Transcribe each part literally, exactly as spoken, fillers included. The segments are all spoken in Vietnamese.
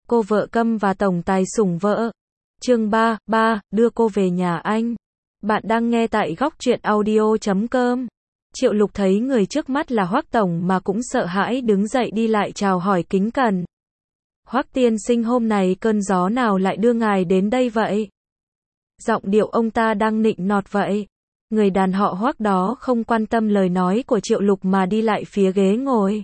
Cô vợ câm và tổng tài sủng vợ. Chương ba, ba, đưa cô về nhà anh. Bạn đang nghe tại góc truyện audio chấm com. Triệu Lục thấy người trước mắt là Hoắc tổng mà cũng sợ hãi đứng dậy đi lại chào hỏi kính cẩn. Hoắc tiên sinh, hôm nay cơn gió nào lại đưa ngài đến đây vậy? Giọng điệu ông ta đang nịnh nọt vậy. Người đàn họ Hoắc đó không quan tâm lời nói của Triệu Lục mà đi lại phía ghế ngồi.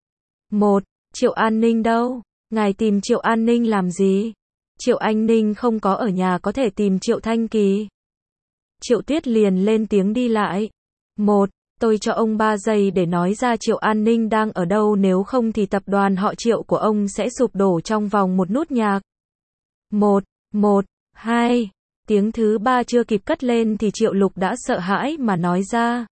Một, Triệu An Ninh đâu? Ngài tìm Triệu An Ninh làm gì? Triệu An Ninh không có ở nhà, có thể tìm Triệu Thanh Kỳ. Triệu Tuyết liền lên tiếng đi lại. Một, tôi cho ông ba giây để nói ra Triệu An Ninh đang ở đâu, nếu không thì tập đoàn họ Triệu của ông sẽ sụp đổ trong vòng một nốt nhạc. Một, một, hai. Tiếng thứ ba chưa kịp cất lên thì Triệu Lục đã sợ hãi mà nói ra.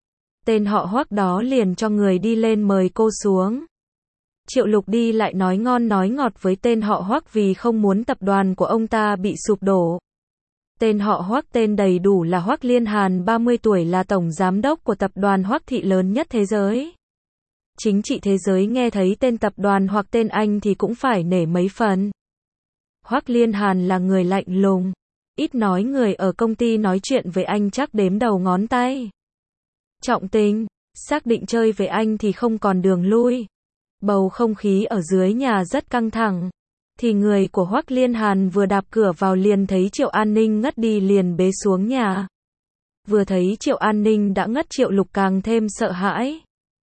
Tên họ Hoắc đó liền cho người đi lên mời cô xuống. Triệu Lục đi lại nói ngon nói ngọt với tên họ Hoắc vì không muốn tập đoàn của ông ta bị sụp đổ. Tên họ Hoắc tên đầy đủ là Hoắc Liên Hàn, ba mươi tuổi, là tổng giám đốc của tập đoàn Hoắc thị lớn nhất thế giới. Chính trị thế giới nghe thấy tên tập đoàn hoặc tên anh thì cũng phải nể mấy phần. Hoắc Liên Hàn là người lạnh lùng, ít nói, người ở công ty nói chuyện với anh chắc đếm đầu ngón tay. Trọng tình, xác định chơi với anh thì không còn đường lui. Bầu không khí ở dưới nhà rất căng thẳng. Thì người của Hoắc Liên Hàn vừa đạp cửa vào liền thấy Triệu An Ninh ngất đi liền bế xuống nhà. Vừa thấy Triệu An Ninh đã ngất, Triệu Lục càng thêm sợ hãi.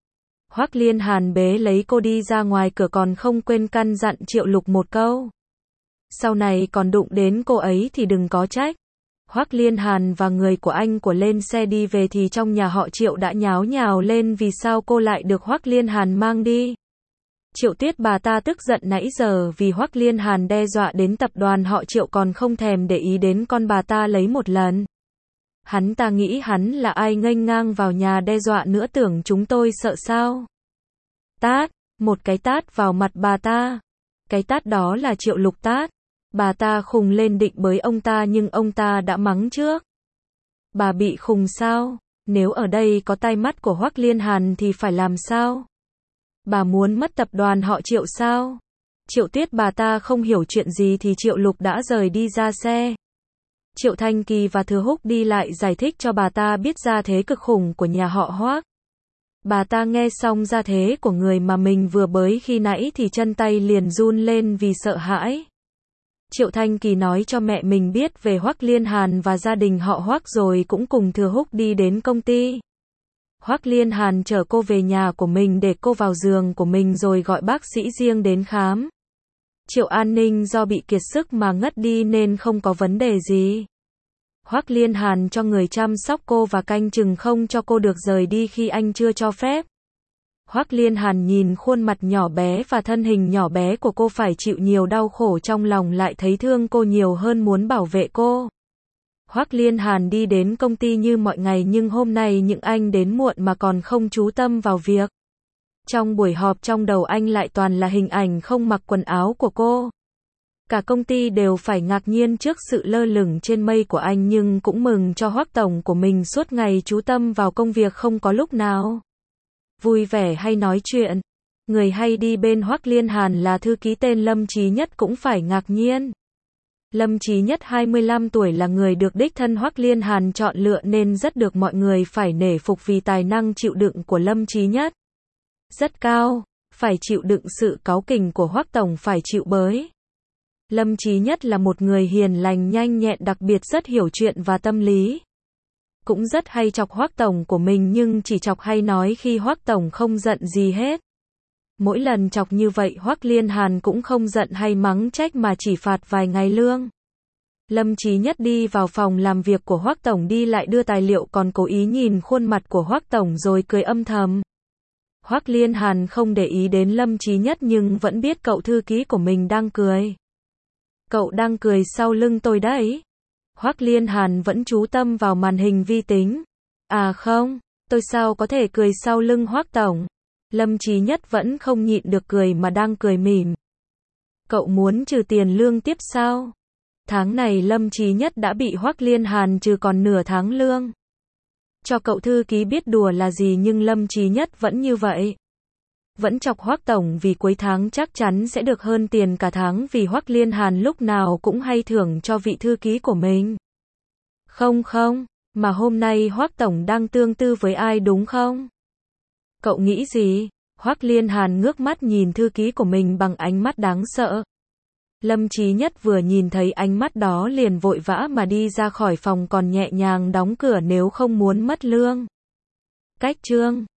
Hoắc Liên Hàn bế lấy cô đi ra ngoài cửa, còn không quên căn dặn Triệu Lục một câu. Sau này còn đụng đến cô ấy thì đừng có trách. Hoắc Liên Hàn và người của anh của lên xe đi về thì trong nhà họ Triệu đã nháo nhào lên vì sao cô lại được Hoắc Liên Hàn mang đi. Triệu Tuyết bà ta tức giận nãy giờ vì Hoắc Liên Hàn đe dọa đến tập đoàn họ Triệu còn không thèm để ý đến con bà ta lấy một lần. Hắn ta nghĩ hắn là ai nghênh ngang vào nhà đe dọa nữa, tưởng chúng tôi sợ sao? Tát, một cái tát vào mặt bà ta. Cái tát đó là Triệu Lục tát. Bà ta khùng lên định bới ông ta nhưng ông ta đã mắng trước. Bà bị khùng sao? Nếu ở đây có tai mắt của Hoắc Liên Hàn thì phải làm sao? Bà muốn mất tập đoàn họ Triệu sao? Triệu Tuyết bà ta không hiểu chuyện gì thì Triệu Lục đã rời đi ra xe. Triệu Thanh Kỳ và Thừa Húc đi lại giải thích cho bà ta biết gia thế cực khủng của nhà họ Hoắc. Bà ta nghe xong gia thế của người mà mình vừa bới khi nãy thì chân tay liền run lên vì sợ hãi. Triệu Thanh Kỳ nói cho mẹ mình biết về Hoắc Liên Hàn và gia đình họ Hoắc rồi cũng cùng Thừa Húc đi đến công ty. Hoắc Liên Hàn chở cô về nhà của mình để cô vào giường của mình rồi gọi bác sĩ riêng đến khám. Triệu An Ninh do bị kiệt sức mà ngất đi nên không có vấn đề gì. Hoắc Liên Hàn cho người chăm sóc cô và canh chừng không cho cô được rời đi khi anh chưa cho phép. Hoắc Liên Hàn nhìn khuôn mặt nhỏ bé và thân hình nhỏ bé của cô phải chịu nhiều đau khổ, trong lòng lại thấy thương cô nhiều hơn muốn bảo vệ cô. Hoắc Liên Hàn đi đến công ty như mọi ngày nhưng hôm nay những anh đến muộn mà còn không chú tâm vào việc. Trong buổi họp trong đầu anh lại toàn là hình ảnh không mặc quần áo của cô. Cả công ty đều phải ngạc nhiên trước sự lơ lửng trên mây của anh nhưng cũng mừng cho Hoắc tổng của mình suốt ngày chú tâm vào công việc, không có lúc nào vui vẻ hay nói chuyện. Người hay đi bên Hoắc Liên Hàn là thư ký tên Lâm Chí Nhất cũng phải ngạc nhiên. Lâm Chí Nhất hai mươi lăm tuổi, là người được đích thân Hoắc Liên Hàn chọn lựa nên rất được mọi người phải nể phục vì tài năng chịu đựng của Lâm Chí Nhất rất cao, phải chịu đựng sự cáu kỉnh của Hoắc tổng, phải chịu bới. Lâm Chí Nhất là một người hiền lành nhanh nhẹn, đặc biệt rất hiểu chuyện và tâm lý. Cũng rất hay chọc Hoắc tổng của mình nhưng chỉ chọc hay nói khi Hoắc tổng không giận gì hết. Mỗi lần chọc như vậy Hoắc Liên Hàn cũng không giận hay mắng trách mà chỉ phạt vài ngày lương. Lâm Chí Nhất đi vào phòng làm việc của Hoắc tổng, đi lại đưa tài liệu, còn cố ý nhìn khuôn mặt của Hoắc tổng rồi cười âm thầm. Hoắc Liên Hàn không để ý đến Lâm Chí Nhất nhưng vẫn biết cậu thư ký của mình đang cười. Cậu đang cười sau lưng tôi đấy. Hoắc Liên Hàn vẫn chú tâm vào màn hình vi tính. À không, tôi sao có thể cười sau lưng Hoắc tổng. Lâm Chí Nhất vẫn không nhịn được cười mà đang cười mỉm. Cậu muốn trừ tiền lương tiếp sao? Tháng này Lâm Chí Nhất đã bị Hoắc Liên Hàn trừ còn nửa tháng lương. Cho cậu thư ký biết đùa là gì nhưng Lâm Chí Nhất vẫn như vậy. Vẫn chọc Hoắc tổng vì cuối tháng chắc chắn sẽ được hơn tiền cả tháng vì Hoắc Liên Hàn lúc nào cũng hay thưởng cho vị thư ký của mình. Không không, mà hôm nay Hoắc tổng đang tương tư với ai đúng không? Cậu nghĩ gì? Hoắc Liên Hàn ngước mắt nhìn thư ký của mình bằng ánh mắt đáng sợ. Lâm Chí Nhất vừa nhìn thấy ánh mắt đó liền vội vã mà đi ra khỏi phòng còn nhẹ nhàng đóng cửa nếu không muốn mất lương. Cách chương